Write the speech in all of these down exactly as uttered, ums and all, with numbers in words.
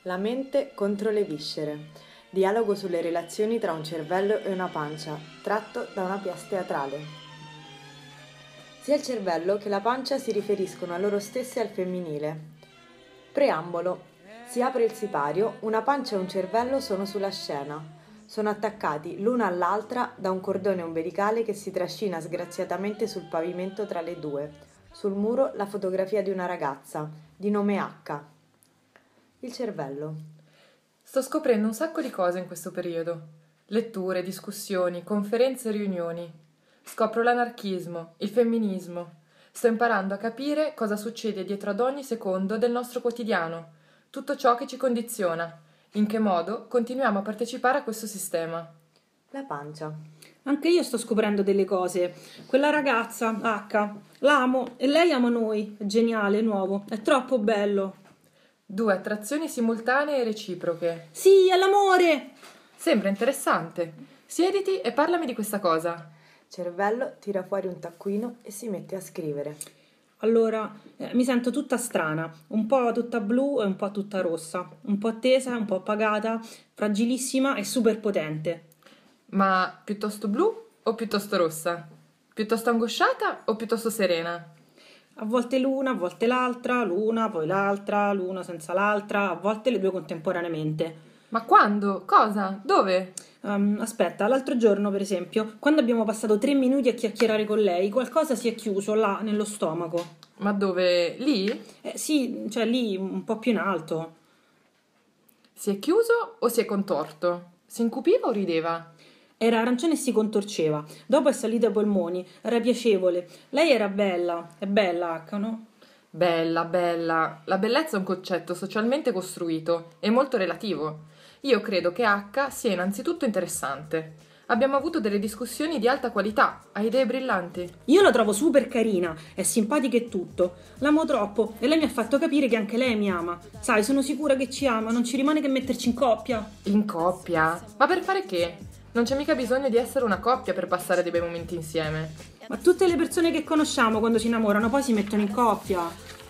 La mente contro le viscere. Dialogo sulle relazioni tra un cervello e una pancia, tratto da una pièce teatrale. Sia il cervello che la pancia si riferiscono a loro stessi al femminile. Preambolo. Si apre il sipario, una pancia e un cervello sono sulla scena. Sono attaccati l'una all'altra da un cordone ombelicale che si trascina sgraziatamente sul pavimento tra le due. Sul muro la fotografia di una ragazza, di nome H. Il cervello. Sto scoprendo un sacco di cose in questo periodo. Letture, discussioni, conferenze e riunioni. Scopro l'anarchismo, il femminismo. Sto imparando a capire cosa succede dietro ad ogni secondo del nostro quotidiano. Tutto ciò che ci condiziona. In che modo continuiamo a partecipare a questo sistema. La pancia. Anche io sto scoprendo delle cose. Quella ragazza, H, l'amo e lei ama noi. È geniale, è nuovo, è troppo bello. Due attrazioni simultanee e reciproche. Sì, è l'amore! Sembra interessante. Siediti e parlami di questa cosa. Cervello tira fuori un taccuino e si mette a scrivere. Allora, eh, mi sento tutta strana, un po' tutta blu e un po' tutta rossa, un po' tesa, un po' appagata, fragilissima e super potente. Ma piuttosto blu o piuttosto rossa? Piuttosto angosciata o piuttosto serena? A volte l'una, a volte l'altra, l'una, poi l'altra, l'una senza l'altra, a volte le due contemporaneamente. Ma quando? Cosa? Dove? Um, aspetta, l'altro giorno, per esempio, quando abbiamo passato tre minuti a chiacchierare con lei, qualcosa si è chiuso là, nello stomaco. Ma dove? Lì? Eh sì, cioè lì, un po' più in alto. Si è chiuso o si è contorto? Si incupiva o rideva? Era arancione e si contorceva. Dopo è salito ai polmoni. Era piacevole. Lei era bella. È bella, H, no? Bella, bella. La bellezza è un concetto socialmente costruito e molto relativo. Io credo che H sia innanzitutto interessante. Abbiamo avuto delle discussioni di alta qualità, ha idee brillanti. Io la trovo super carina, è simpatica e tutto. L'amo troppo e lei mi ha fatto capire che anche lei mi ama. Sai, sono sicura che ci ama, non ci rimane che metterci in coppia. In coppia? Ma per fare che? Non c'è mica bisogno di essere una coppia per passare dei bei momenti insieme. Ma tutte le persone che conosciamo quando si innamorano poi si mettono in coppia.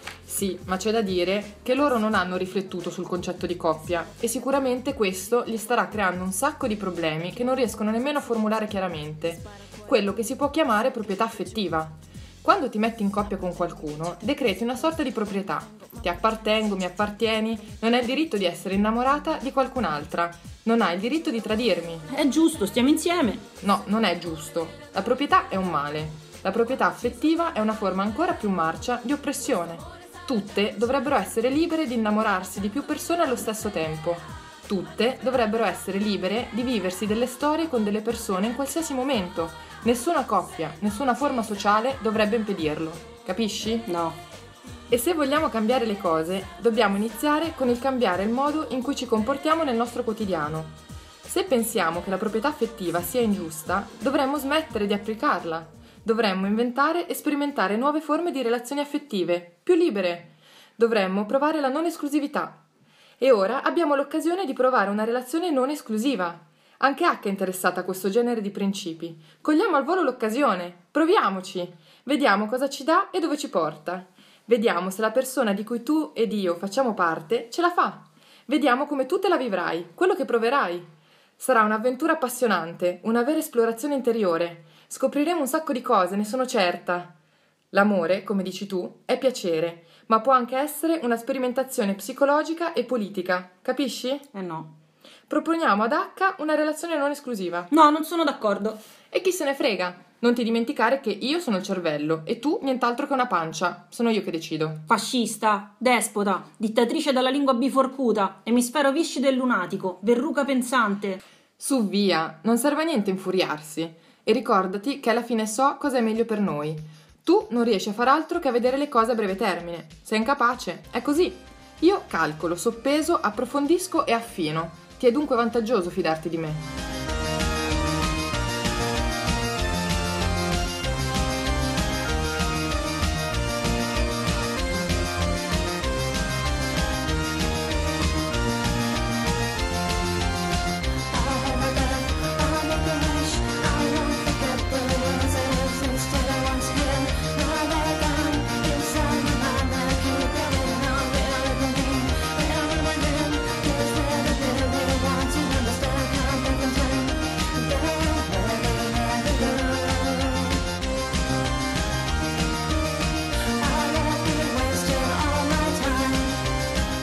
Sì, ma c'è da dire che loro non hanno riflettuto sul concetto di coppia e sicuramente questo gli starà creando un sacco di problemi che non riescono nemmeno a formulare chiaramente. Quello che si può chiamare proprietà affettiva. Quando ti metti in coppia con qualcuno, decreti una sorta di proprietà. Ti appartengo, mi appartieni, non hai il diritto di essere innamorata di qualcun'altra. Non hai il diritto di tradirmi. È giusto, stiamo insieme. No, non è giusto. La proprietà è un male. La proprietà affettiva è una forma ancora più marcia di oppressione. Tutte dovrebbero essere libere di innamorarsi di più persone allo stesso tempo. Tutte dovrebbero essere libere di viversi delle storie con delle persone in qualsiasi momento. Nessuna coppia, nessuna forma sociale dovrebbe impedirlo. Capisci? No. E se vogliamo cambiare le cose, dobbiamo iniziare con il cambiare il modo in cui ci comportiamo nel nostro quotidiano. Se pensiamo che la proprietà affettiva sia ingiusta, dovremmo smettere di applicarla. Dovremmo inventare e sperimentare nuove forme di relazioni affettive, più libere. Dovremmo provare la non esclusività. E ora abbiamo l'occasione di provare una relazione non esclusiva. Anche H è interessata a questo genere di principi. Cogliamo al volo l'occasione. Proviamoci. Vediamo cosa ci dà e dove ci porta. Vediamo se la persona di cui tu ed io facciamo parte ce la fa. Vediamo come tu te la vivrai, quello che proverai. Sarà un'avventura appassionante, una vera esplorazione interiore. Scopriremo un sacco di cose, ne sono certa. L'amore, come dici tu, è piacere, ma può anche essere una sperimentazione psicologica e politica, capisci? Eh no. Proponiamo ad H una relazione non esclusiva. No, non sono d'accordo. E chi se ne frega? Non ti dimenticare che io sono il cervello e tu nient'altro che una pancia. Sono io che decido. Fascista, despota, dittatrice dalla lingua biforcuta, emisfero viscido e lunatico, verruca pensante. Su via, non serve a niente infuriarsi. E ricordati che alla fine so cosa è meglio per noi. Tu non riesci a far altro che a vedere le cose a breve termine. Sei incapace, è così. Io calcolo, soppeso, approfondisco e affino. Ti è dunque vantaggioso fidarti di me.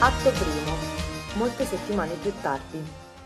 Atto primo. Molte settimane più tardi.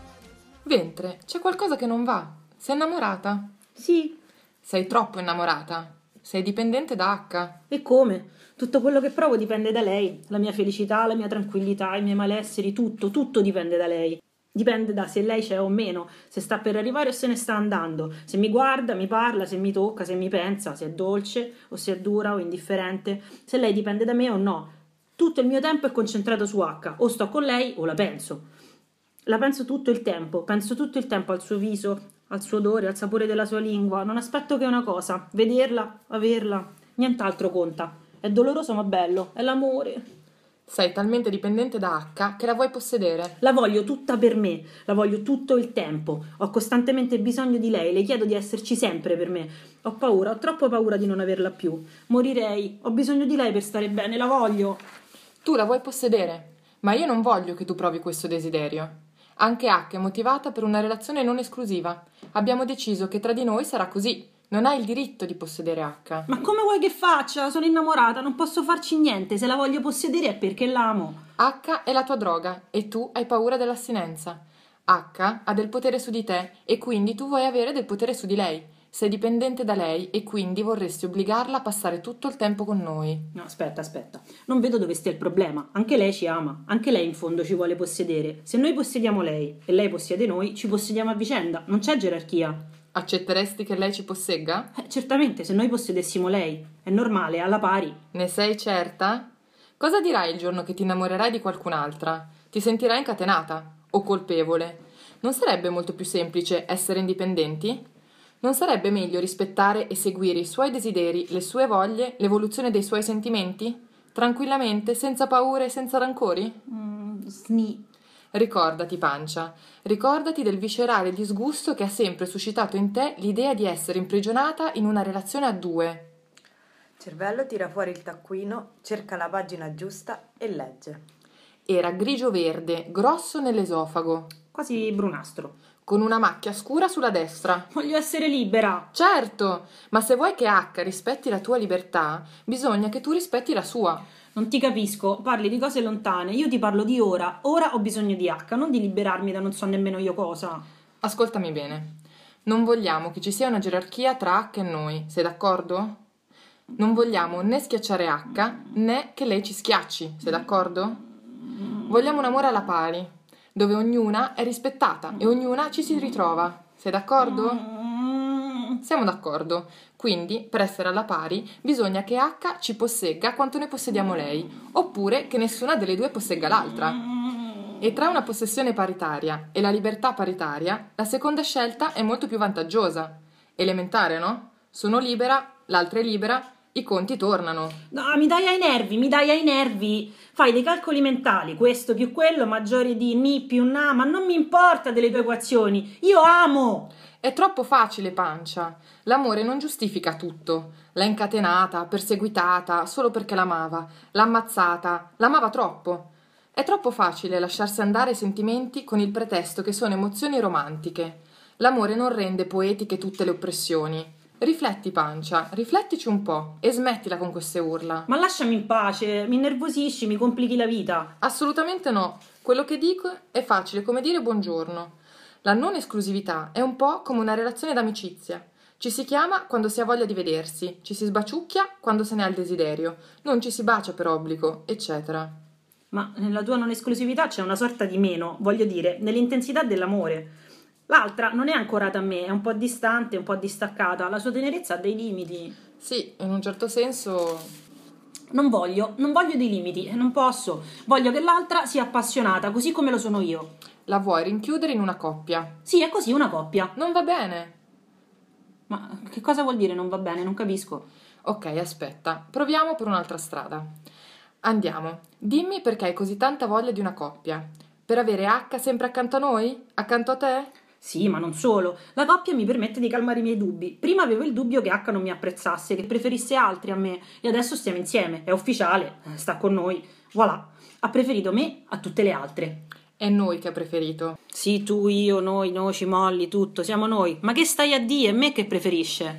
Ventre, c'è qualcosa che non va. Sei innamorata? Sì, Sei troppo innamorata. Sei dipendente da H. e come? Tutto quello che provo dipende da lei. La mia felicità, la mia tranquillità, i miei malesseri, tutto, tutto dipende da lei. Dipende da se lei c'è o meno, se sta per arrivare o se ne sta andando, se mi guarda, mi parla, se mi tocca, se mi pensa, se è dolce o se è dura o indifferente, se lei dipende da me o no. Tutto il mio tempo è concentrato su H, o sto con lei o la penso. La penso tutto il tempo, penso tutto il tempo al suo viso, al suo odore, al sapore della sua lingua. Non aspetto che una cosa, vederla, averla, nient'altro conta. È doloroso ma bello, è l'amore. Sei talmente dipendente da H che la vuoi possedere. La voglio tutta per me, la voglio tutto il tempo. Ho costantemente bisogno di lei, le chiedo di esserci sempre per me. Ho paura, ho troppo paura di non averla più. Morirei, ho bisogno di lei per stare bene, la voglio. Tu la vuoi possedere, ma io non voglio che tu provi questo desiderio. Anche H è motivata per una relazione non esclusiva. Abbiamo deciso che tra di noi sarà così. Non hai il diritto di possedere H. Ma come vuoi che faccia? Sono innamorata, non posso farci niente. Se la voglio possedere è perché l'amo. H è la tua droga e tu hai paura dell'assinenza. H ha del potere su di te e quindi tu vuoi avere del potere su di lei. Sei dipendente da lei e quindi vorresti obbligarla a passare tutto il tempo con noi. No, aspetta, aspetta. Non vedo dove stia il problema. Anche lei ci ama. Anche lei in fondo ci vuole possedere. Se noi possediamo lei e lei possiede noi, ci possediamo a vicenda. Non c'è gerarchia. Accetteresti che lei ci possegga? Eh, certamente, se noi possedessimo lei. È normale, alla pari. Ne sei certa? Cosa dirai il giorno che ti innamorerai di qualcun'altra? Ti sentirai incatenata o colpevole? Non sarebbe molto più semplice essere indipendenti? Non sarebbe meglio rispettare e seguire i suoi desideri, le sue voglie, l'evoluzione dei suoi sentimenti? Tranquillamente, senza paure e senza rancori? Mm, sni. Ricordati, Pancia, ricordati del viscerale disgusto che ha sempre suscitato in te l'idea di essere imprigionata in una relazione a due. Cervello tira fuori il taccuino, cerca la pagina giusta e legge. Era grigio-verde, grosso nell'esofago, Quasi brunastro. con una macchia scura sulla destra. Voglio essere libera. Certo, ma se vuoi che H rispetti la tua libertà, bisogna che tu rispetti la sua. Non ti capisco, parli di cose lontane, io ti parlo di ora. Ora ho bisogno di H, non di liberarmi da non so nemmeno io cosa. Ascoltami bene. Non vogliamo che ci sia una gerarchia tra H e noi, sei d'accordo? Non vogliamo né schiacciare H, né che lei ci schiacci, sei d'accordo? Vogliamo un amore alla pari, dove ognuna è rispettata e ognuna ci si ritrova, sei d'accordo? Siamo d'accordo. Quindi, per essere alla pari, bisogna che H ci possegga quanto ne possediamo lei, oppure che nessuna delle due possegga l'altra. E tra una possessione paritaria e la libertà paritaria, la seconda scelta è molto più vantaggiosa. Elementare, no? Sono libera, l'altra è libera, i conti tornano. No, mi dai ai nervi, mi dai ai nervi. Fai dei calcoli mentali, questo più quello, maggiore di ni più na, ma non mi importa delle tue equazioni. Io amo. È troppo facile, Pancia. L'amore non giustifica tutto. L'ha incatenata, perseguitata, solo perché l'amava. L'ha ammazzata, l'amava troppo. È troppo facile lasciarsi andare ai sentimenti con il pretesto che sono emozioni romantiche. L'amore non rende poetiche tutte le oppressioni. Rifletti, Pancia, riflettici un po' e smettila con queste urla. Ma lasciami in pace, mi innervosisci, mi complichi la vita. Assolutamente no. Quello che dico è facile come dire buongiorno. La non esclusività è un po' come una relazione d'amicizia. Ci si chiama quando si ha voglia di vedersi, ci si sbaciucchia quando se ne ha il desiderio, non ci si bacia per obbligo, eccetera. Ma nella tua non esclusività c'è una sorta di meno, voglio dire, nell'intensità dell'amore. L'altra non è ancorata a me, è un po' distante, un po' distaccata, la sua tenerezza ha dei limiti. Sì, in un certo senso. Non voglio, non voglio dei limiti, non posso. Voglio che l'altra sia appassionata, così come lo sono io. La vuoi rinchiudere in una coppia? Sì, è così, una coppia. Non va bene. Ma che cosa vuol dire non va bene? Non capisco. Ok, aspetta, proviamo per un'altra strada. Andiamo, dimmi perché hai così tanta voglia di una coppia. Per avere H sempre accanto a noi? Accanto a te? Sì, ma non solo. La coppia mi permette di calmare i miei dubbi. Prima avevo il dubbio che H non mi apprezzasse, che preferisse altri a me, e adesso stiamo insieme, è ufficiale, sta con noi. Voilà, ha preferito me a tutte le altre. È noi che ha preferito. Sì, tu, io, noi, noci, molli, tutto, siamo noi. Ma che stai a dire? E me che preferisce?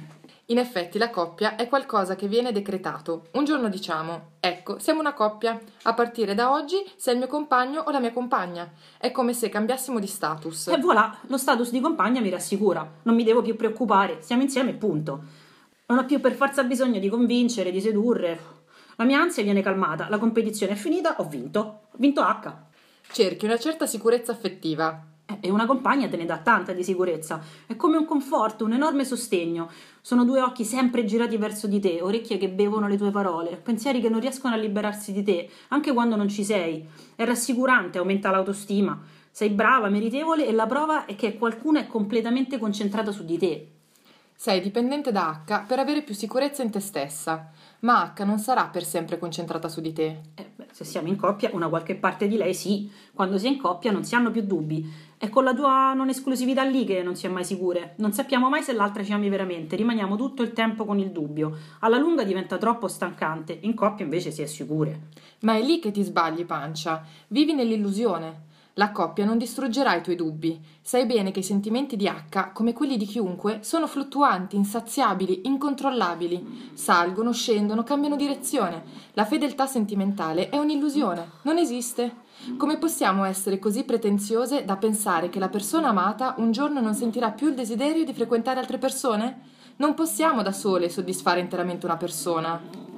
In effetti la coppia è qualcosa che viene decretato. Un giorno diciamo, ecco, siamo una coppia. A partire da oggi sei il mio compagno o la mia compagna. È come se cambiassimo di status. E voilà, lo status di compagna mi rassicura. Non mi devo più preoccupare, siamo insieme e punto. Non ho più per forza bisogno di convincere, di sedurre. La mia ansia viene calmata, la competizione è finita, ho vinto. Ho vinto H. Cerchi una certa sicurezza affettiva. E una compagna te ne dà tanta di sicurezza. È come un conforto, un enorme sostegno. Sono due occhi sempre girati verso di te, orecchie che bevono le tue parole, pensieri che non riescono a liberarsi di te, anche quando non ci sei. È rassicurante, aumenta l'autostima. Sei brava, meritevole e la prova è che qualcuno è completamente concentrato su di te. Sei dipendente da H per avere più sicurezza in te stessa, ma H non sarà per sempre concentrata su di te. Eh, beh, se siamo in coppia, una qualche parte di lei sì. Quando si è in coppia non si hanno più dubbi. È con la tua non esclusività lì che non si è mai sicure. Non sappiamo mai se l'altra ci ami veramente, rimaniamo tutto il tempo con il dubbio. Alla lunga diventa troppo stancante, in coppia invece si è sicure. Ma è lì che ti sbagli, Pancia. Vivi nell'illusione. La coppia non distruggerà i tuoi dubbi. Sai bene che i sentimenti di H, come quelli di chiunque, sono fluttuanti, insaziabili, incontrollabili. Salgono, scendono, cambiano direzione. La fedeltà sentimentale è un'illusione, non esiste. Come possiamo essere così pretenziose da pensare che la persona amata un giorno non sentirà più il desiderio di frequentare altre persone? Non possiamo da sole soddisfare interamente una persona.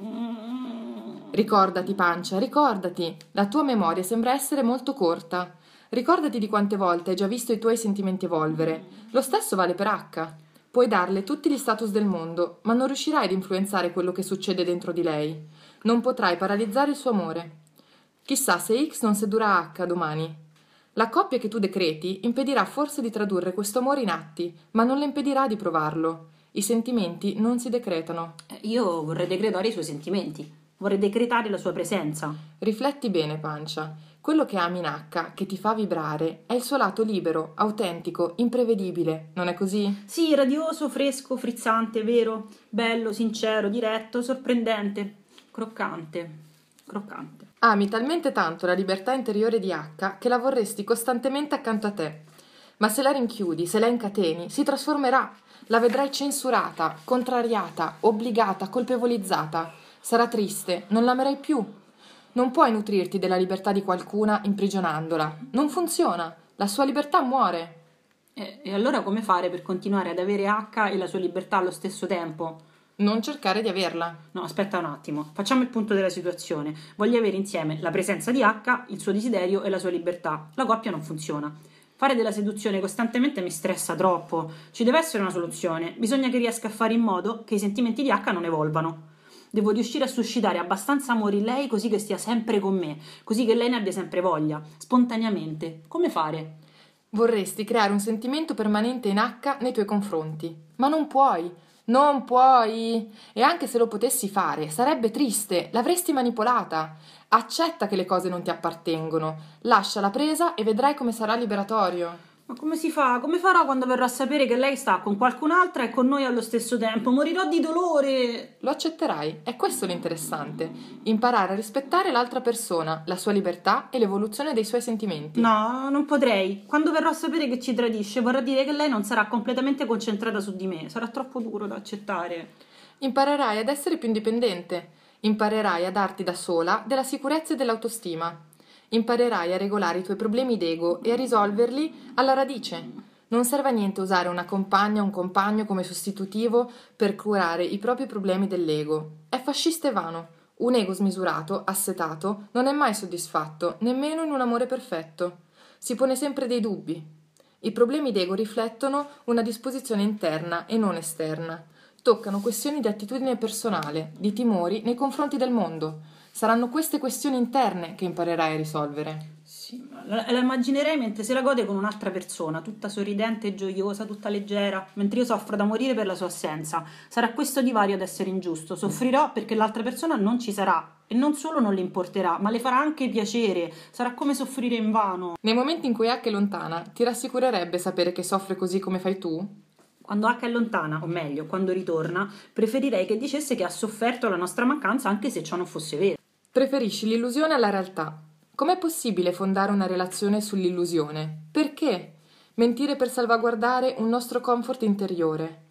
Ricordati, Pancia, ricordati. La tua memoria sembra essere molto corta. Ricordati di quante volte hai già visto i tuoi sentimenti evolvere. Lo stesso vale per H. Puoi darle tutti gli status del mondo, ma non riuscirai ad influenzare quello che succede dentro di lei. Non potrai paralizzare il suo amore. Chissà se X non sedurrà H domani. La coppia che tu decreti impedirà forse di tradurre questo amore in atti, ma non le impedirà di provarlo. I sentimenti non si decretano. Io vorrei decretare i suoi sentimenti. Vorrei decretare la sua presenza. Rifletti bene, Pancia. Quello che ami in H, che ti fa vibrare, è il suo lato libero, autentico, imprevedibile. Non è così? Sì, radioso, fresco, frizzante, vero, bello, sincero, diretto, sorprendente, croccante, croccante. Ami talmente tanto la libertà interiore di H che la vorresti costantemente accanto a te. Ma se la rinchiudi, se la incateni, si trasformerà. La vedrai censurata, contrariata, obbligata, colpevolizzata. Sarà triste, non l'amerai più. Non puoi nutrirti della libertà di qualcuna imprigionandola. Non funziona. La sua libertà muore. E, e allora come fare per continuare ad avere H e la sua libertà allo stesso tempo? Non cercare di averla. No, aspetta un attimo. Facciamo il punto della situazione. Voglio avere insieme la presenza di H, il suo desiderio e la sua libertà. La coppia non funziona. Fare della seduzione costantemente mi stressa troppo. Ci deve essere una soluzione. Bisogna che riesca a fare in modo che i sentimenti di H non evolvano. Devo riuscire a suscitare abbastanza amore in lei così che stia sempre con me, così che lei ne abbia sempre voglia, spontaneamente. Come fare? Vorresti creare un sentimento permanente in H nei tuoi confronti, ma non puoi, non puoi. E anche se lo potessi fare, sarebbe triste, l'avresti manipolata. Accetta che le cose non ti appartengono, lascia la presa e vedrai come sarà liberatorio. Ma come si fa? Come farò quando verrò a sapere che lei sta con qualcun'altra e con noi allo stesso tempo? Morirò di dolore! Lo accetterai, è questo l'interessante. Imparare a rispettare l'altra persona, la sua libertà e l'evoluzione dei suoi sentimenti. No, non potrei. Quando verrò a sapere che ci tradisce, vorrà dire che lei non sarà completamente concentrata su di me. Sarà troppo duro da accettare. Imparerai ad essere più indipendente. Imparerai a darti da sola della sicurezza e dell'autostima. Imparerai a regolare i tuoi problemi d'ego e a risolverli alla radice. Non serve a niente usare una compagna o un compagno come sostitutivo per curare i propri problemi dell'ego. È fascista e vano. Un ego smisurato, assetato, non è mai soddisfatto, nemmeno in un amore perfetto. Si pone sempre dei dubbi. I problemi d'ego riflettono una disposizione interna e non esterna. Toccano questioni di attitudine personale, di timori nei confronti del mondo. Saranno queste questioni interne che imparerai a risolvere. Sì, la, la immaginerei mentre se la gode con un'altra persona, tutta sorridente e gioiosa, tutta leggera, mentre io soffro da morire per la sua assenza. Sarà questo divario ad essere ingiusto. Soffrirò perché l'altra persona non ci sarà. E non solo non le importerà, ma le farà anche piacere. Sarà come soffrire invano. Nei momenti in cui H è lontana, ti rassicurerebbe sapere che soffre così come fai tu? Quando H è lontana, o meglio, quando ritorna, preferirei che dicesse che ha sofferto la nostra mancanza anche se ciò non fosse vero. Preferisci l'illusione alla realtà. Com'è possibile fondare una relazione sull'illusione? Perché? Mentire per salvaguardare un nostro comfort interiore.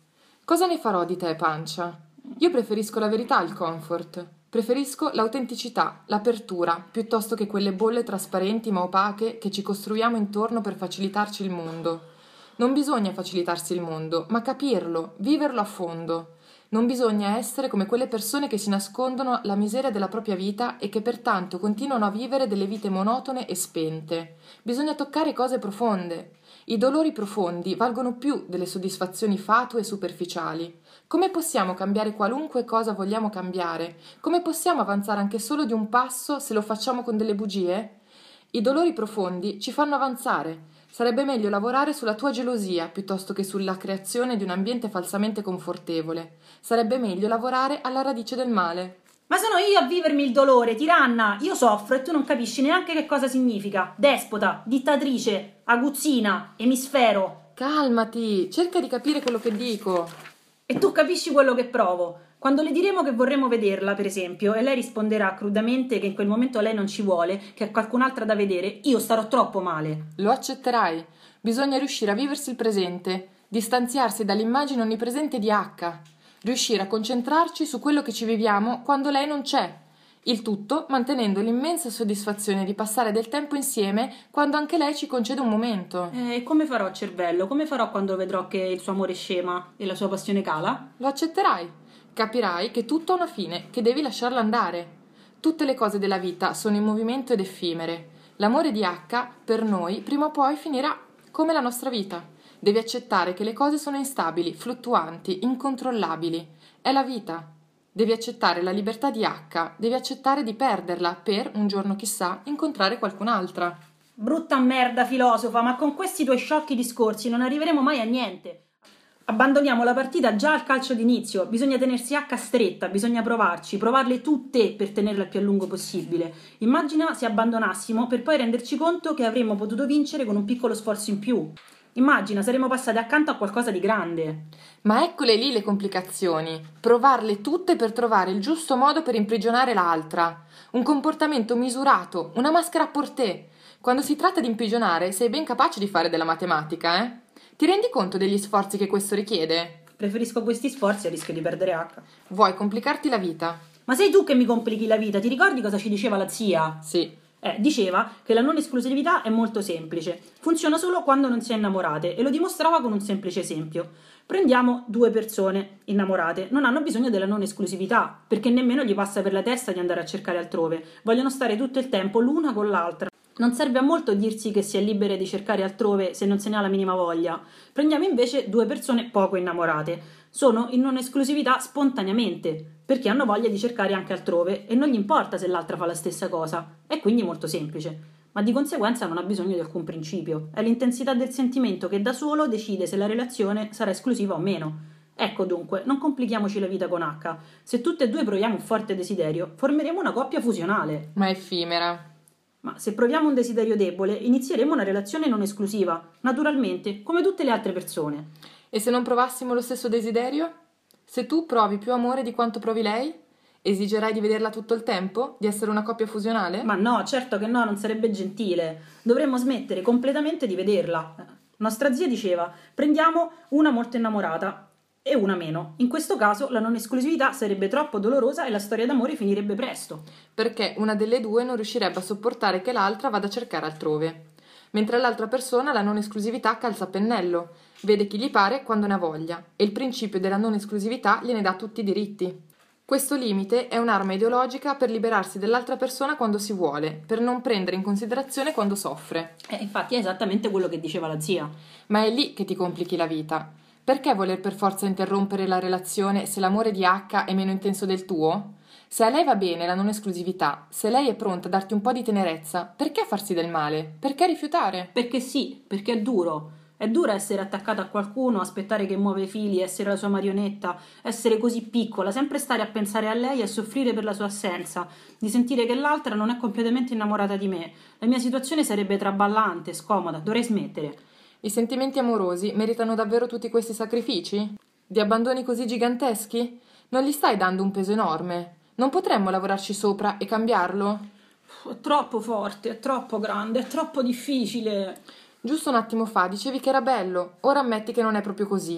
Cosa ne farò di te, pancia? Io preferisco la verità al comfort. Preferisco l'autenticità, l'apertura, piuttosto che quelle bolle trasparenti ma opache che ci costruiamo intorno per facilitarci il mondo. Non bisogna facilitarsi il mondo, ma capirlo, viverlo a fondo. Non bisogna essere come quelle persone che si nascondono la miseria della propria vita e che pertanto continuano a vivere delle vite monotone e spente. Bisogna toccare cose profonde. I dolori profondi valgono più delle soddisfazioni fatue e superficiali. Come possiamo cambiare qualunque cosa vogliamo cambiare? Come possiamo avanzare anche solo di un passo se lo facciamo con delle bugie? I dolori profondi ci fanno avanzare. Sarebbe meglio lavorare sulla tua gelosia piuttosto che sulla creazione di un ambiente falsamente confortevole. Sarebbe meglio lavorare alla radice del male. Ma sono io a vivermi il dolore, tiranna! Io soffro e tu non capisci neanche che cosa significa. Despota, dittatrice, aguzzina, emisfero. Calmati, cerca di capire quello che dico. E tu capisci quello che provo. Quando le diremo che vorremmo vederla, per esempio, e lei risponderà crudamente che in quel momento lei non ci vuole, che ha qualcun'altra da vedere, io starò troppo male. Lo accetterai. Bisogna riuscire a viversi il presente, distanziarsi dall'immagine onnipresente di H, riuscire a concentrarci su quello che ci viviamo quando lei non c'è. Il tutto mantenendo l'immensa soddisfazione di passare del tempo insieme quando anche lei ci concede un momento. E eh, come farò, cervello? Come farò quando vedrò che il suo amore scema e la sua passione cala? Lo accetterai. Capirai che tutto ha una fine, che devi lasciarla andare. Tutte le cose della vita sono in movimento ed effimere. L'amore di H per noi prima o poi finirà, come la nostra vita. Devi accettare che le cose sono instabili, fluttuanti, incontrollabili. È la vita. Devi accettare la libertà di H, devi accettare di perderla per, un giorno chissà, incontrare qualcun'altra. Brutta merda, filosofa, ma con questi tuoi sciocchi discorsi non arriveremo mai a niente. Abbandoniamo la partita già al calcio d'inizio, bisogna tenersi H stretta, bisogna provarci, provarle tutte per tenerla il più a lungo possibile. Immagina se abbandonassimo per poi renderci conto che avremmo potuto vincere con un piccolo sforzo in più. Immagina, saremmo passati accanto a qualcosa di grande. Ma eccole lì le complicazioni. Provarle tutte per trovare il giusto modo per imprigionare l'altra. Un comportamento misurato, una maschera a portée. Quando si tratta di imprigionare sei ben capace di fare della matematica, eh? Ti rendi conto degli sforzi che questo richiede? Preferisco questi sforzi a rischio di perdere H. Vuoi complicarti la vita? Ma sei tu che mi complichi la vita, ti ricordi cosa ci diceva la zia? Sì. Eh, diceva che la non esclusività è molto semplice, funziona solo quando non si è innamorate e lo dimostrava con un semplice esempio. Prendiamo due persone innamorate, non hanno bisogno della non esclusività, perché nemmeno gli passa per la testa di andare a cercare altrove, vogliono stare tutto il tempo l'una con l'altra. Non serve a molto dirsi che si è libere di cercare altrove se non se ne ha la minima voglia. Prendiamo invece due persone poco innamorate. Sono in non esclusività spontaneamente, perché hanno voglia di cercare anche altrove e non gli importa se l'altra fa la stessa cosa. È quindi molto semplice, ma di conseguenza non ha bisogno di alcun principio. È l'intensità del sentimento che da solo decide se la relazione sarà esclusiva o meno. Ecco dunque, non complichiamoci la vita con H. Se tutte e due proviamo un forte desiderio, formeremo una coppia fusionale. Ma effimera. Ma se proviamo un desiderio debole, inizieremo una relazione non esclusiva, naturalmente, come tutte le altre persone. E se non provassimo lo stesso desiderio? Se tu provi più amore di quanto provi lei? Esigerai di vederla tutto il tempo? Di essere una coppia fusionale? Ma no, certo che no, non sarebbe gentile. Dovremmo smettere completamente di vederla. Nostra zia diceva, prendiamo una molto innamorata e una meno. In questo caso la non esclusività sarebbe troppo dolorosa e la storia d'amore finirebbe presto. Perché una delle due non riuscirebbe a sopportare che l'altra vada a cercare altrove. Mentre l'altra persona la non esclusività calza a pennello, vede chi gli pare quando ne ha voglia, e il principio della non esclusività gliene dà tutti i diritti. Questo limite è un'arma ideologica per liberarsi dell'altra persona quando si vuole, per non prendere in considerazione quando soffre. Eh, infatti è esattamente quello che diceva la zia. Ma è lì che ti complichi la vita. Perché voler per forza interrompere la relazione se l'amore di H è meno intenso del tuo? Se a lei va bene la non esclusività, se lei è pronta a darti un po' di tenerezza, perché farsi del male? Perché rifiutare? Perché sì, perché è duro. È duro essere attaccata a qualcuno, aspettare che muove i fili, essere la sua marionetta, essere così piccola, sempre stare a pensare a lei e a soffrire per la sua assenza, di sentire che l'altra non è completamente innamorata di me. La mia situazione sarebbe traballante, scomoda, dovrei smettere. I sentimenti amorosi meritano davvero tutti questi sacrifici? Di abbandoni così giganteschi? Non gli stai dando un peso enorme? Non potremmo lavorarci sopra e cambiarlo? È troppo forte, è troppo grande, è troppo difficile. Giusto un attimo fa dicevi che era bello, ora ammetti che non è proprio così.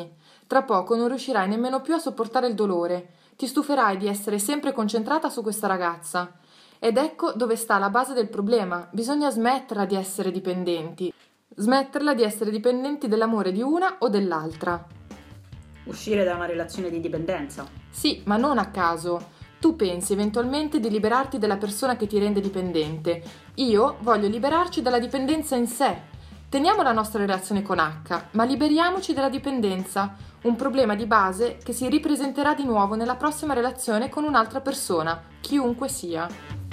Tra poco non riuscirai nemmeno più a sopportare il dolore. Ti stuferai di essere sempre concentrata su questa ragazza. Ed ecco dove sta la base del problema. Bisogna smetterla di essere dipendenti. Smetterla di essere dipendenti dell'amore di una o dell'altra. Uscire da una relazione di dipendenza. Sì, ma non a caso. Tu pensi eventualmente di liberarti dalla persona che ti rende dipendente. Io voglio liberarci dalla dipendenza in sé. Teniamo la nostra relazione con H, ma liberiamoci dalla dipendenza, un problema di base che si ripresenterà di nuovo nella prossima relazione con un'altra persona, chiunque sia.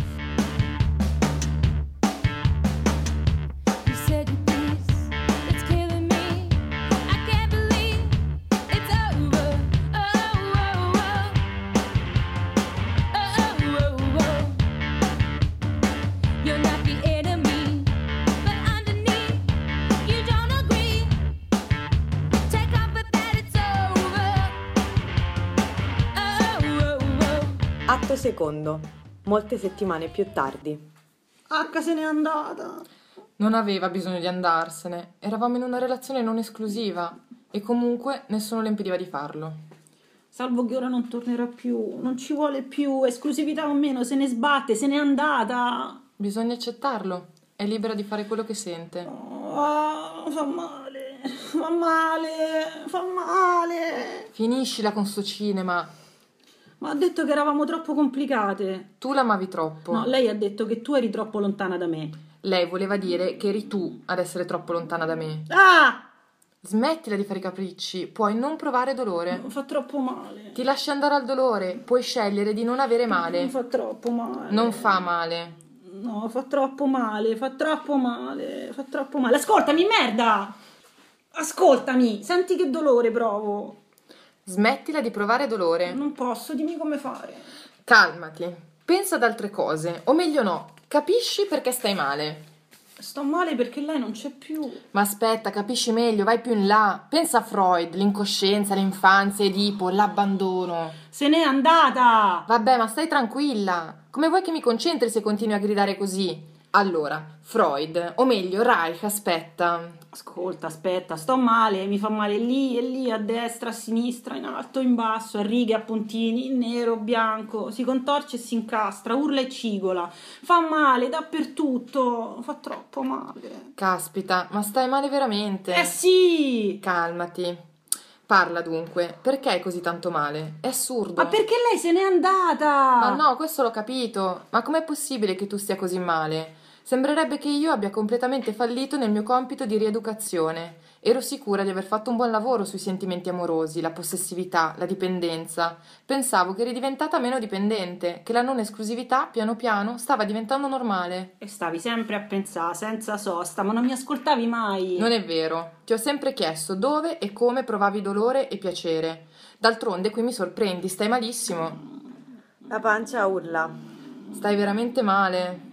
Atto secondo. Molte settimane più tardi. H se n'è andata. Non aveva bisogno di andarsene. Eravamo in una relazione non esclusiva e comunque nessuno le impediva di farlo. Salvo che ora non tornerà più, non ci vuole più, esclusività o meno, se ne sbatte, se n'è andata. Bisogna accettarlo. È libera di fare quello che sente. Oh, fa male, fa male, fa male. Finiscila con sto cinema. Ma ha detto che eravamo troppo complicate. Tu l'amavi troppo. No, lei ha detto che tu eri troppo lontana da me. Lei voleva dire che eri tu ad essere troppo lontana da me. Ah! Smettila di fare i capricci, puoi non provare dolore. Fa troppo male. Ti lasci andare al dolore, puoi scegliere di non avere male. Fa troppo male. Non fa male. No, fa troppo male, fa troppo male, fa troppo male. Ascoltami, merda! Ascoltami, senti che dolore provo. Smettila di provare dolore. Non posso, dimmi come fare. Calmati, pensa ad altre cose, o meglio no, capisci perché stai male. Sto male perché lei non c'è più. Ma aspetta, capisci meglio, vai più in là. Pensa a Freud, l'incoscienza, l'infanzia, Edipo, l'abbandono. Se n'è andata! Vabbè, ma stai tranquilla. Come vuoi che mi concentri se continui a gridare così? Allora, Freud, o meglio Reich, aspetta. Ascolta, aspetta, sto male, mi fa male lì e lì, a destra, a sinistra, in alto, in basso, a righe, a puntini, in nero, bianco, si contorce e si incastra, urla e cigola, fa male dappertutto, fa troppo male. Caspita, ma stai male veramente? Eh sì! Calmati. Parla dunque, perché hai così tanto male? È assurdo. Ma perché lei se n'è andata? Ma no, questo l'ho capito. Ma com'è possibile che tu stia così male? Sembrerebbe che io abbia completamente fallito nel mio compito di rieducazione. Ero sicura di aver fatto un buon lavoro sui sentimenti amorosi, la possessività, la dipendenza. Pensavo che eri diventata meno dipendente, che la non esclusività, piano piano, stava diventando normale. E stavi sempre a pensare, senza sosta, ma non mi ascoltavi mai. Non è vero. Ti ho sempre chiesto dove e come provavi dolore e piacere. D'altronde qui mi sorprendi, stai malissimo. La pancia urla. Stai veramente male.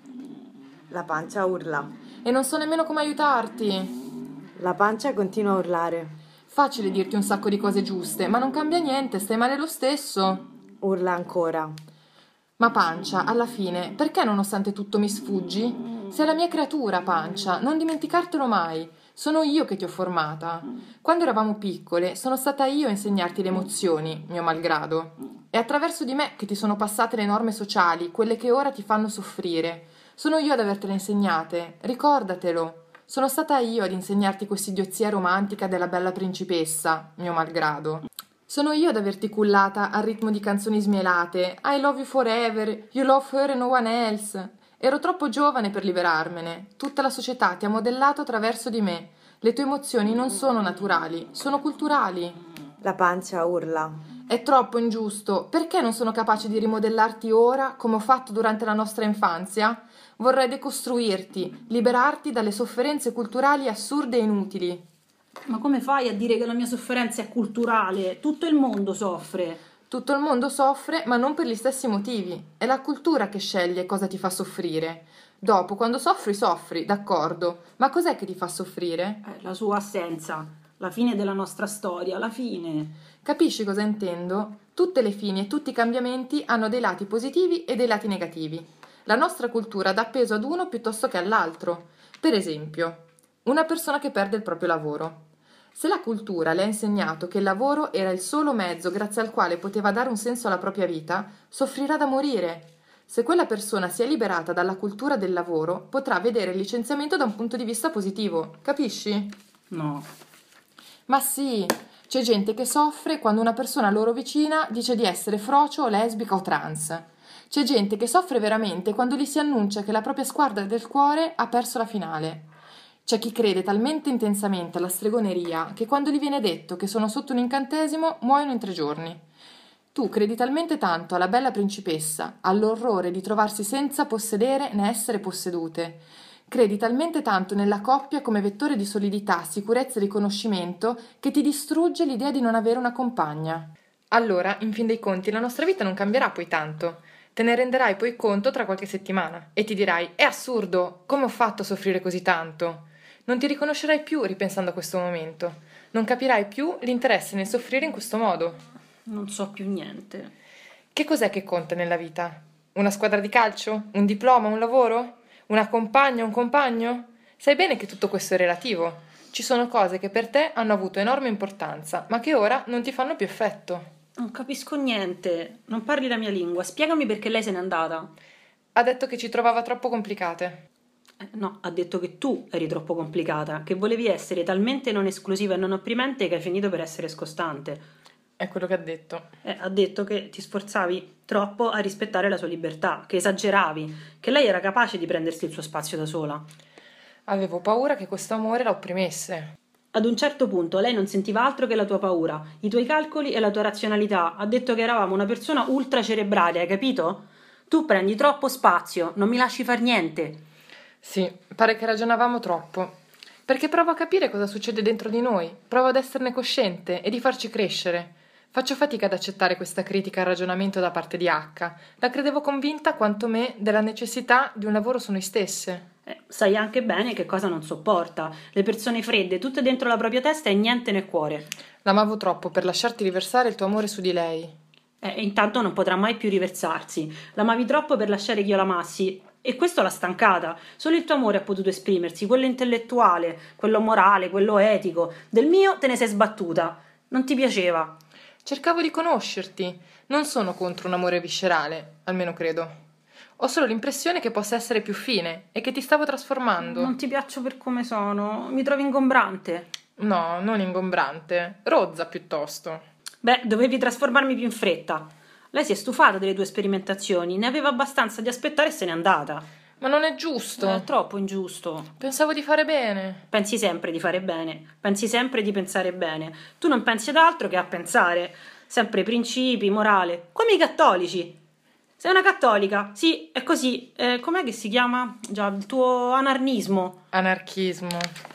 La pancia urla. E non so nemmeno come aiutarti. La pancia continua a urlare. Facile dirti un sacco di cose giuste, ma non cambia niente, stai male lo stesso. Urla ancora. Ma Pancia, alla fine, perché nonostante tutto mi sfuggi? Sei la mia creatura, Pancia, non dimenticartelo mai. Sono io che ti ho formata. Quando eravamo piccole, sono stata io a insegnarti le emozioni, mio malgrado. È attraverso di me che ti sono passate le norme sociali, quelle che ora ti fanno soffrire. Sono io ad avertele insegnate, ricordatelo. Sono stata io ad insegnarti quest'idiozia romantica della bella principessa, mio malgrado. Sono io ad averti cullata al ritmo di canzoni smielate, I love you forever, you love her and no one else. Ero troppo giovane per liberarmene. Tutta la società ti ha modellato attraverso di me. Le tue emozioni non sono naturali, sono culturali. La pancia urla. È troppo ingiusto. Perché non sono capace di rimodellarti ora, come ho fatto durante la nostra infanzia? Vorrei decostruirti, liberarti dalle sofferenze culturali assurde e inutili. Ma come fai a dire che la mia sofferenza è culturale? Tutto il mondo soffre. Tutto il mondo soffre, ma non per gli stessi motivi. È la cultura che sceglie cosa ti fa soffrire. Dopo, quando soffri, soffri, d'accordo. Ma cos'è che ti fa soffrire? Eh, la sua assenza. La fine della nostra storia, la fine. Capisci cosa intendo? Tutte le fini e tutti i cambiamenti hanno dei lati positivi e dei lati negativi. La nostra cultura dà peso ad uno piuttosto che all'altro. Per esempio, una persona che perde il proprio lavoro. Se la cultura le ha insegnato che il lavoro era il solo mezzo grazie al quale poteva dare un senso alla propria vita, soffrirà da morire. Se quella persona si è liberata dalla cultura del lavoro, potrà vedere il licenziamento da un punto di vista positivo. Capisci? No. Ma sì, c'è gente che soffre quando una persona a loro vicina dice di essere frocio, lesbica o trans. C'è gente che soffre veramente quando gli si annuncia che la propria squadra del cuore ha perso la finale. C'è chi crede talmente intensamente alla stregoneria che quando gli viene detto che sono sotto un incantesimo muoiono in tre giorni. Tu credi talmente tanto alla bella principessa, all'orrore di trovarsi senza possedere né essere possedute. Credi talmente tanto nella coppia come vettore di solidità, sicurezza e riconoscimento che ti distrugge l'idea di non avere una compagna. Allora, in fin dei conti, la nostra vita non cambierà poi tanto. Te ne renderai poi conto tra qualche settimana e ti dirai: è assurdo, come ho fatto a soffrire così tanto? Non ti riconoscerai più ripensando a questo momento. Non capirai più l'interesse nel soffrire in questo modo. Non so più niente. Che cos'è che conta nella vita? Una squadra di calcio? Un diploma? Un lavoro? Una compagna? Un compagno? Sai bene che tutto questo è relativo. Ci sono cose che per te hanno avuto enorme importanza, ma che ora non ti fanno più effetto. Non capisco niente. Non parli la mia lingua. Spiegami perché lei se n'è andata. Ha detto che ci trovava troppo complicate. Eh, no, ha detto che tu eri troppo complicata, che volevi essere talmente non esclusiva e non opprimente che hai finito per essere scostante. È quello che ha detto. Eh, ha detto che ti sforzavi troppo a rispettare la sua libertà, che esageravi, che lei era capace di prendersi il suo spazio da sola. Avevo paura che questo amore la opprimesse. Ad un certo punto lei non sentiva altro che la tua paura, i tuoi calcoli e la tua razionalità. Ha detto che eravamo una persona ultra cerebrale, hai capito? Tu prendi troppo spazio, non mi lasci far niente. Sì, pare che ragionavamo troppo. Perché provo a capire cosa succede dentro di noi, provo ad esserne cosciente e di farci crescere. Faccio fatica ad accettare questa critica al ragionamento da parte di H. La credevo convinta quanto me della necessità di un lavoro su noi stesse. Eh, sai anche bene che cosa non sopporta. Le persone fredde, tutte dentro la propria testa e niente nel cuore. L'amavo troppo per lasciarti riversare il tuo amore su di lei. Eh, e intanto non potrà mai più riversarsi. L'amavi troppo per lasciare che io l'amassi. E questo l'ha stancata. Solo il tuo amore ha potuto esprimersi, quello intellettuale, quello morale, quello etico. Del mio te ne sei sbattuta. Non ti piaceva. Cercavo di conoscerti. Non sono contro un amore viscerale, almeno credo. Ho solo l'impressione che possa essere più fine e che ti stavo trasformando. Non ti piaccio per come sono. Mi trovi ingombrante. No, non ingombrante. Rozza, piuttosto. Beh, dovevi trasformarmi più in fretta. Lei si è stufata delle tue sperimentazioni, ne aveva abbastanza di aspettare e se n'è andata. Ma non è giusto. È troppo ingiusto. Pensavo di fare bene. Pensi sempre di fare bene, pensi sempre di pensare bene. Tu non pensi ad altro che a pensare. Sempre principi, morale, come i cattolici. Sei una cattolica, sì, è così. Eh, com'è che si chiama? Già, il tuo anarnismo. Anarchismo.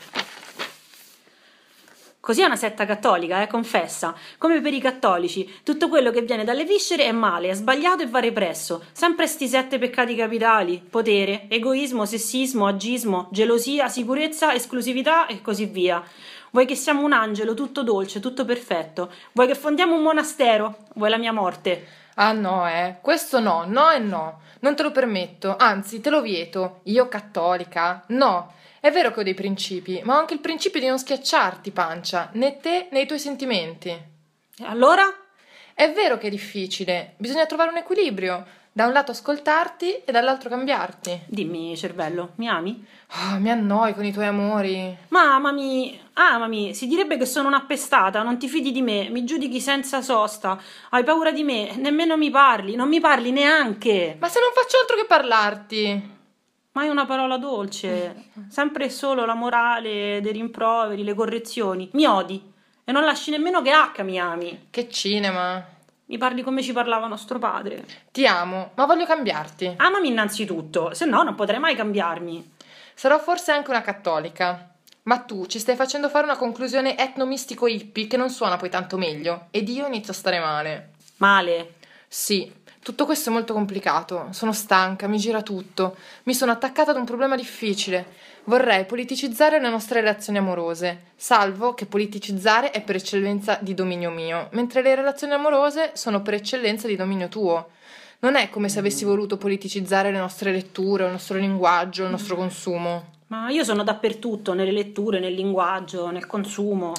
Così è una setta cattolica, eh, confessa. Come per i cattolici, tutto quello che viene dalle viscere è male, è sbagliato e va represso. Sempre sti sette peccati capitali: potere, egoismo, sessismo, agismo, gelosia, sicurezza, esclusività e così via. Vuoi che siamo un angelo, tutto dolce, tutto perfetto? Vuoi che fondiamo un monastero? Vuoi la mia morte? Ah no, eh. Questo no, no e no. Non te lo permetto, anzi te lo vieto. Io cattolica? No. È vero che ho dei principi, ma ho anche il principio di non schiacciarti, pancia, né te né i tuoi sentimenti. E allora? È vero che è difficile, bisogna trovare un equilibrio. Da un lato ascoltarti e dall'altro cambiarti. Dimmi, cervello, mi ami? Oh, mi annoi con i tuoi amori. Ma amami, amami, si direbbe che sono un'appestata, non ti fidi di me, mi giudichi senza sosta, hai paura di me, nemmeno mi parli, non mi parli neanche. Ma se non faccio altro che parlarti... Mai una parola dolce, sempre e solo la morale, dei rimproveri, le correzioni. Mi odi e non lasci nemmeno che H mi ami. Che cinema. Mi parli come ci parlava nostro padre. Ti amo, ma voglio cambiarti. Amami innanzitutto, se no non potrei mai cambiarmi. Sarò forse anche una cattolica, ma tu ci stai facendo fare una conclusione etnomistico hippie che non suona poi tanto meglio ed io inizio a stare male. Male? Sì. Tutto questo è molto complicato, sono stanca, mi gira tutto, mi sono attaccata ad un problema difficile. Vorrei politicizzare le nostre relazioni amorose, salvo che politicizzare è per eccellenza di dominio mio, mentre le relazioni amorose sono per eccellenza di dominio tuo. Non è come se avessi voluto politicizzare le nostre letture, il nostro linguaggio, il nostro consumo. Ma io sono dappertutto, nelle letture, nel linguaggio, nel consumo.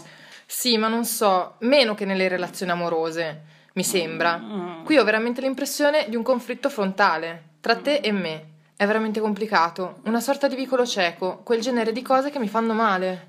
Sì, ma non so, meno che nelle relazioni amorose, mi sembra. Qui ho veramente l'impressione di un conflitto frontale, tra te e me. È veramente complicato, una sorta di vicolo cieco, quel genere di cose che mi fanno male.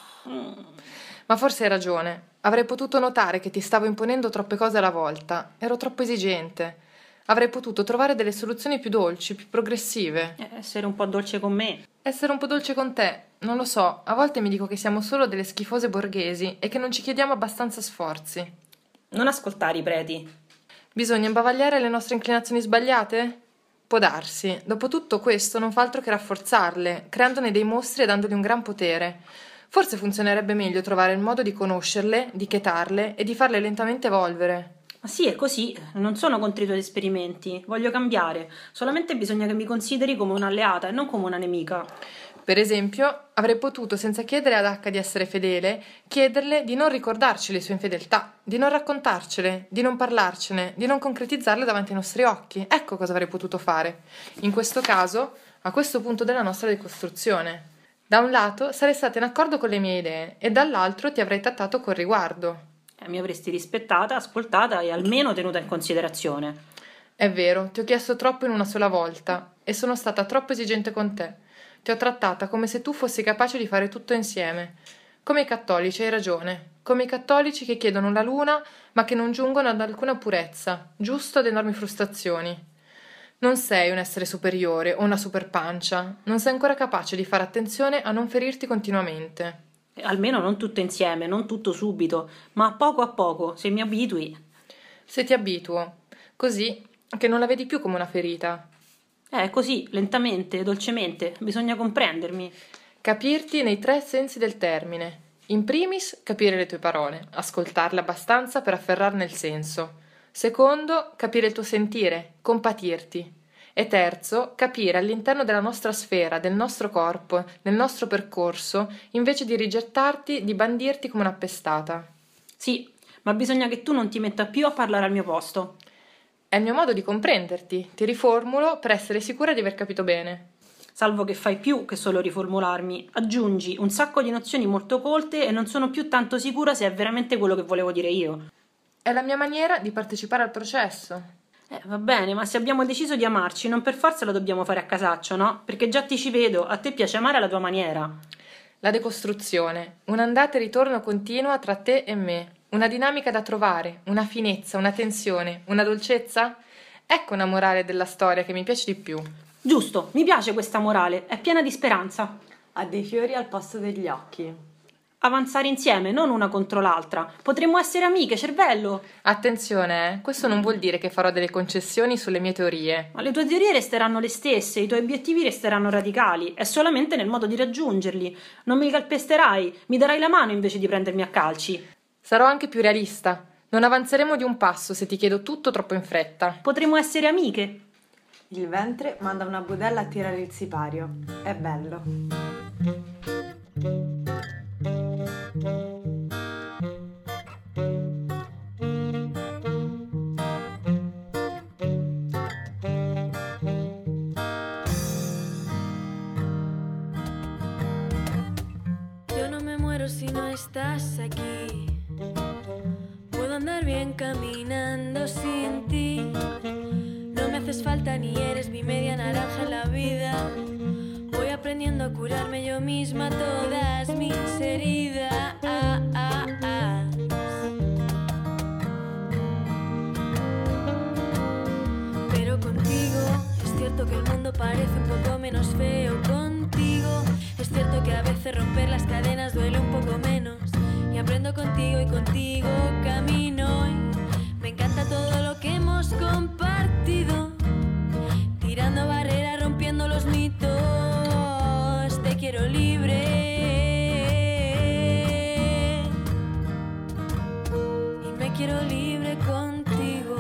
Ma forse hai ragione, avrei potuto notare che ti stavo imponendo troppe cose alla volta, ero troppo esigente. Avrei potuto trovare delle soluzioni più dolci, più progressive. Eh, essere un po' dolce con me. Essere un po' dolce con te, non lo so, a volte mi dico che siamo solo delle schifose borghesi e che non ci chiediamo abbastanza sforzi. Non ascoltare i preti. Bisogna imbavagliare le nostre inclinazioni sbagliate? Può darsi. Dopo tutto questo non fa altro che rafforzarle, creandone dei mostri e dandogli un gran potere. Forse funzionerebbe meglio trovare il modo di conoscerle, di chetarle e di farle lentamente evolvere. Ma sì, è così. Non sono contro i tuoi esperimenti. Voglio cambiare. Solamente bisogna che mi consideri come un'alleata e non come una nemica. Per esempio, avrei potuto, senza chiedere ad H di essere fedele, chiederle di non ricordarci le sue infedeltà, di non raccontarcele, di non parlarcene, di non concretizzarle davanti ai nostri occhi. Ecco cosa avrei potuto fare. In questo caso, a questo punto della nostra decostruzione. Da un lato sarei stata in accordo con le mie idee e dall'altro ti avrei trattato con riguardo. Eh, mi avresti rispettata, ascoltata e almeno tenuta in considerazione. È vero, ti ho chiesto troppo in una sola volta e sono stata troppo esigente con te. Ti ho trattata come se tu fossi capace di fare tutto insieme. Come i cattolici, hai ragione. Come i cattolici che chiedono la luna ma che non giungono ad alcuna purezza, giusto ad enormi frustrazioni. Non sei un essere superiore o una superpancia. Non sei ancora capace di fare attenzione a non ferirti continuamente. Almeno non tutto insieme, non tutto subito, ma poco a poco, se mi abitui. Se ti abituo, così che non la vedi più come una ferita. Eh, così, lentamente, dolcemente, bisogna comprendermi. Capirti nei tre sensi del termine. In primis, capire le tue parole, ascoltarle abbastanza per afferrarne il senso. Secondo, capire il tuo sentire, compatirti. E terzo, capire all'interno della nostra sfera, del nostro corpo, del nostro percorso, invece di rigettarti, di bandirti come un'appestata. Sì, ma bisogna che tu non ti metta più a parlare al mio posto. È il mio modo di comprenderti. Ti riformulo per essere sicura di aver capito bene. Salvo che fai più che solo riformularmi. Aggiungi un sacco di nozioni molto colte e non sono più tanto sicura se è veramente quello che volevo dire io. È la mia maniera di partecipare al processo. Eh, va bene, ma se abbiamo deciso di amarci, non per forza lo dobbiamo fare a casaccio, no? Perché già ti ci vedo, a te piace amare alla tua maniera. La decostruzione, un'andata e ritorno continua tra te e me, una dinamica da trovare, una finezza, una tensione, una dolcezza? Ecco una morale della storia che mi piace di più. Giusto, mi piace questa morale, è piena di speranza. Ha dei fiori al posto degli occhi. Avanzare insieme, non una contro l'altra. Potremmo essere amiche, cervello. Attenzione, eh? Questo non vuol dire che farò delle concessioni sulle mie teorie. Ma le tue teorie resteranno le stesse, i tuoi obiettivi resteranno radicali, è solamente nel modo di raggiungerli. Non mi calpesterai, mi darai la mano invece di prendermi a calci. Sarò anche più realista. Non avanzeremo di un passo se ti chiedo tutto troppo in fretta. Potremmo essere amiche. Il ventre manda una budella a tirare il sipario. È bello. Yo no me muero si no estás aquí. Puedo andar bien caminando sin ti. No me haces falta ni eres mi media naranja en la vida. Voy aprendiendo a curarme yo misma todas mis heridas. Pero contigo es cierto que el mundo parece un poco menos feo. Contigo es cierto que a veces romper las cadenas duele un poco menos. Y aprendo contigo y contigo camino. Y me encanta todo lo que hemos compartido. Tirando barreras, rompiendo los mitos. Te quiero libre. Y me quiero libre contigo.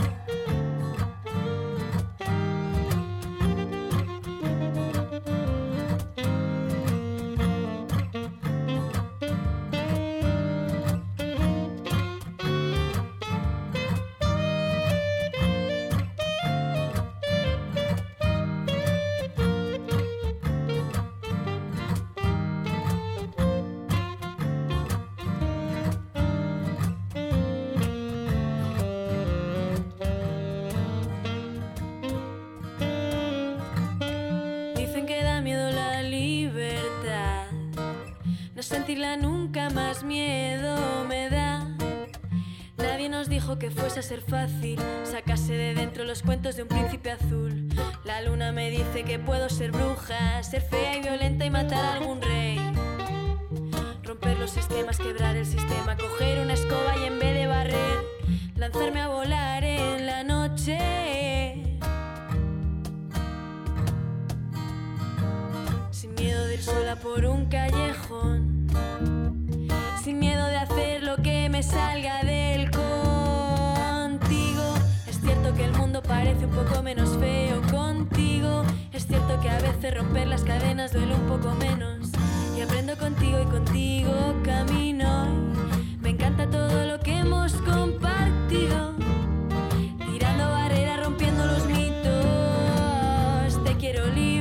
compartirla nunca más miedo me da. Nadie nos dijo que fuese a ser fácil sacarse de dentro los cuentos de un príncipe azul. La luna me dice que puedo ser bruja, ser fea y violenta y matar a algún rey. Romper los sistemas, quebrar el sistema, coger una escoba y en vez de barrer, lanzarme a volar en la noche. Sin miedo de ir sola por un callejón, sin miedo de hacer lo que me salga del contigo. Es cierto que el mundo parece un poco menos feo contigo. Es cierto que a veces romper las cadenas duele un poco menos. Y aprendo contigo y contigo camino. Me encanta todo lo que hemos compartido, tirando barreras, rompiendo los mitos. Te quiero libre.